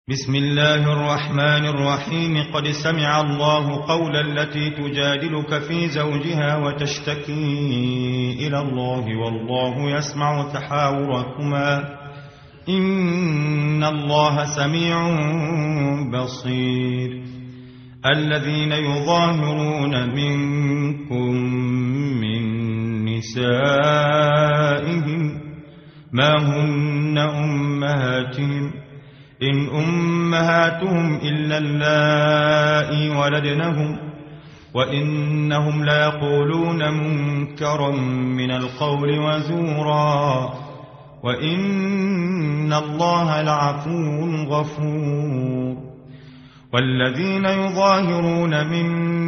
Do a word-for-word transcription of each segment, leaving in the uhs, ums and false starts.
بسم الله الرحمن الرحيم. قد سمع الله قول التي تجادلك في زوجها وتشتكي إلى الله والله يسمع تحاوركما إن الله سميع بصير. الذين يظاهرون منكم من نسائهم ما هن أمهاتهم إن أمهاتهم إلا اللائي ولدنهم وإنهم ليقولون منكرا من القول وزورا وإن الله لعفو غفور. والذين يظاهرون من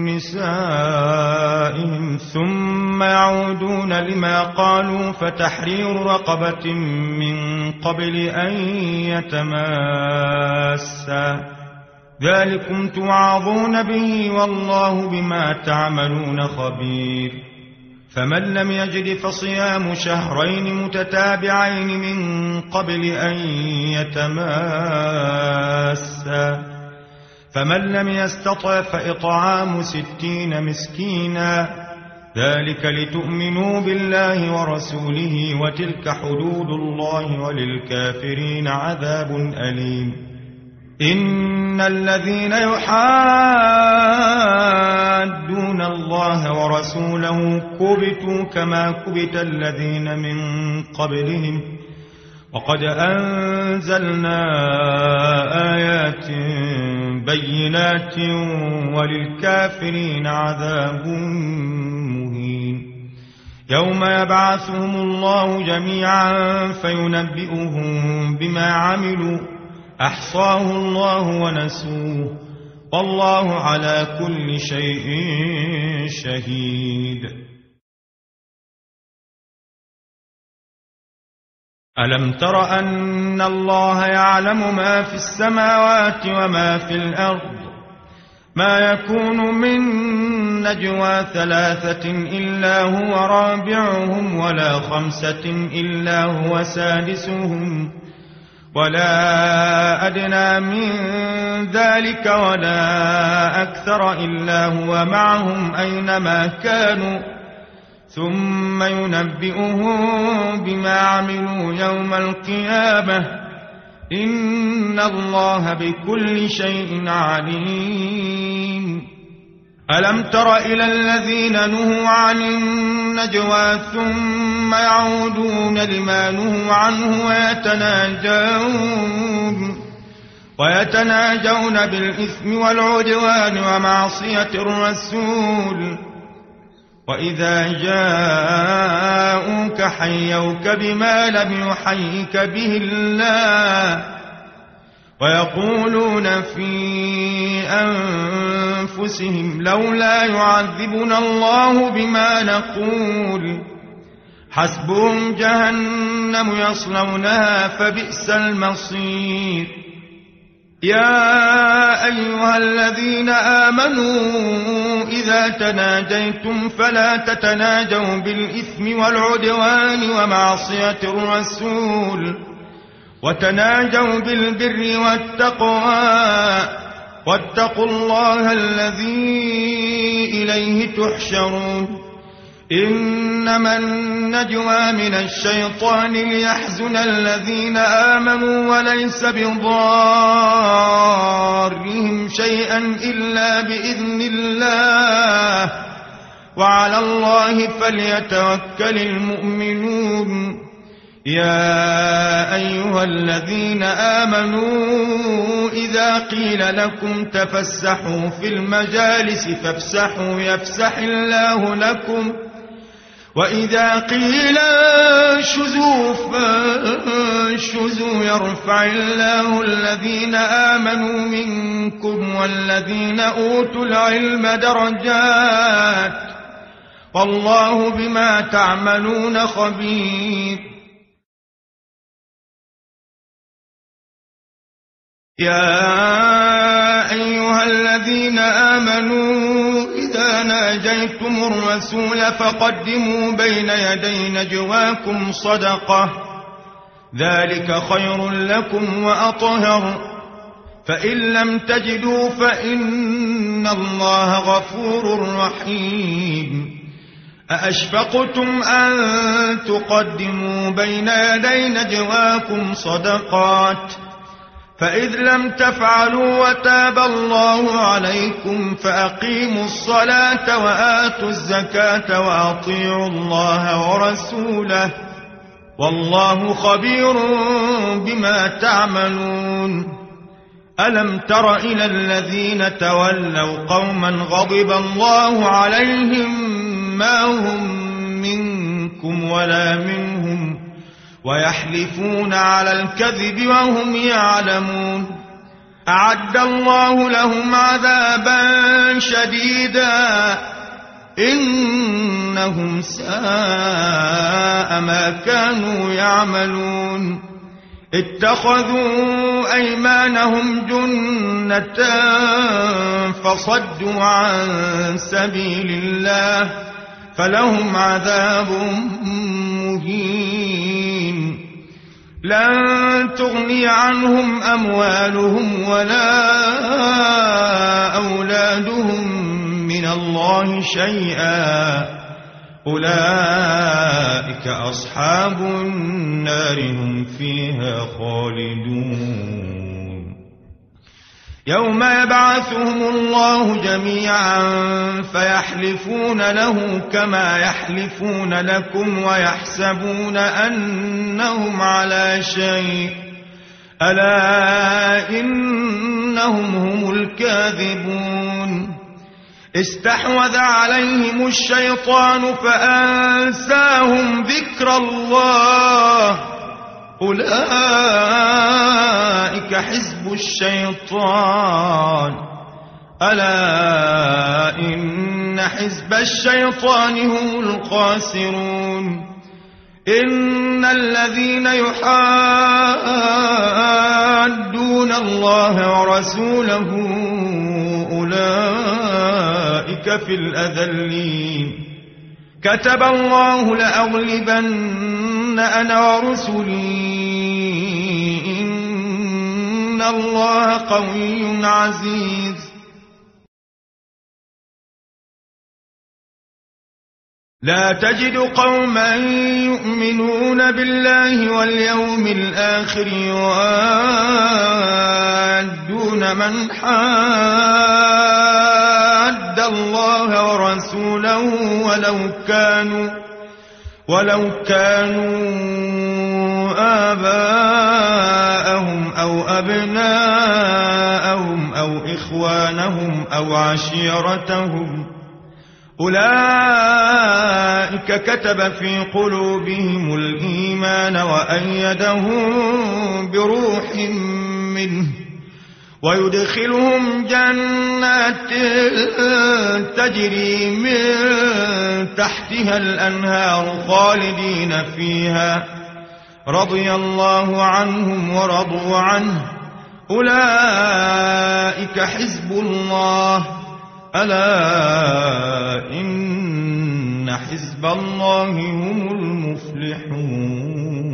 نسائهم ثم يعودون لما قالوا فتحرير رقبة من قبل أن يتماسا ذلكم توعظون به والله بما تعملون خبير. فمن لم يجد فصيام شهرين متتابعين من قبل أن يتماسا فمن لم يستطع فإطعام ستين مسكينا ذلك لتؤمنوا بالله ورسوله وتلك حدود الله وللكافرين عذاب أليم. إن الذين يحادون الله ورسوله كبتوا كما كبت الذين من قبلهم وقد أنزلنا آيات بينات وللكافرين عذاب مهين. يوم يبعثهم الله جميعا فينبئهم بما عملوا أحصاه الله ونسوه والله على كل شيء شهيد. ألم تر أن الله يعلم ما في السماوات وما في الأرض ما يكون من نجوى ثلاثة إلا هو رابعهم ولا خمسة إلا هو سادسهم ولا أدنى من ذلك ولا أكثر إلا هو معهم أينما كانوا ثم ينبئهم بما عملوا يوم القيامة إن الله بكل شيء عليم. ألم تر إلى الذين نهوا عن النجوى ثم يعودون لما نهوا عنه ويتناجون ويتناجون بالإثم والعدوان ومعصية الرسول وإذا جاءوك حيوك بما لم يحيك به الله ويقولون في أنفسهم لولا يعذبنا الله بما نقول حسبهم جهنم يصلونها فبئس المصير. يا أيها الذين آمنوا إذا تناجيتم فلا تتناجوا بالإثم والعدوان ومعصية الرسول وتناجوا بالبر والتقوى واتقوا الله الذي إليه تحشرون. إنما النجوى من الشيطان ليحزن الذين آمنوا وليس بضارهم شيئا إلا بإذن الله وعلى الله فليتوكل المؤمنون. يا أيها الذين آمنوا إذا قيل لكم تفسحوا في المجالس فافسحوا يفسح الله لكم وإذا قيل انشزوا فانشزوا يرفع الله الذين آمنوا منكم والذين أوتوا العلم درجات والله بما تعملون خبير. يا أيها الذين آمنوا إذا ناجيتم الرسول فقدموا بين يدي نجواكم صدقة ذلك خير لكم وأطهر فإن لم تجدوا فإن الله غفور رحيم. أأشفقتم أن تقدموا بين يدي نجواكم صدقات فإذ لم تفعلوا وتاب الله عليكم فأقيموا الصلاة وآتوا الزكاة وأطيعوا الله ورسوله والله خبير بما تعملون. ألم تر إلى الذين تولوا قوما غضب الله عليهم ما هم منكم ولا منهم ويحلفون على الكذب وهم يعلمون. أعد الله لهم عذابا شديدا إنهم ساء ما كانوا يعملون. اتخذوا أيمانهم جنة فصدوا عن سبيل الله فلهم عذاب مهين. لن تغني عنهم أموالهم ولا أولادهم من الله شيئا أولئك أصحاب النار هم فيها خالدون. يوم يبعثهم الله جميعا فيحلفون له كما يحلفون لكم ويحسبون أنهم على شيء ألا إنهم هم الكاذبون. استحوذ عليهم الشيطان فأنساهم ذكر الله أولئك حزب الشيطان ألا إن حزب الشيطان هم الخاسرون. إن الذين يحادون الله ورسوله أولئك في الأذلين. كتب الله لأغلبن أنا ورسلي إن الله قوي عزيز. لا تجد قوما يؤمنون بالله واليوم الآخر يوادون من حاد الله ورسوله ولو كانوا ولو كانوا آباءهم أو أبناءهم أو إخوانهم أو عشيرتهم أولئك كتب في قلوبهم الإيمان وأيدهم بروح منه ويدخلهم جنات تجري من تحتها الأنهار خالدين فيها رضي الله عنهم ورضوا عنه أولئك حزب الله ألا إن حزب الله هم المفلحون.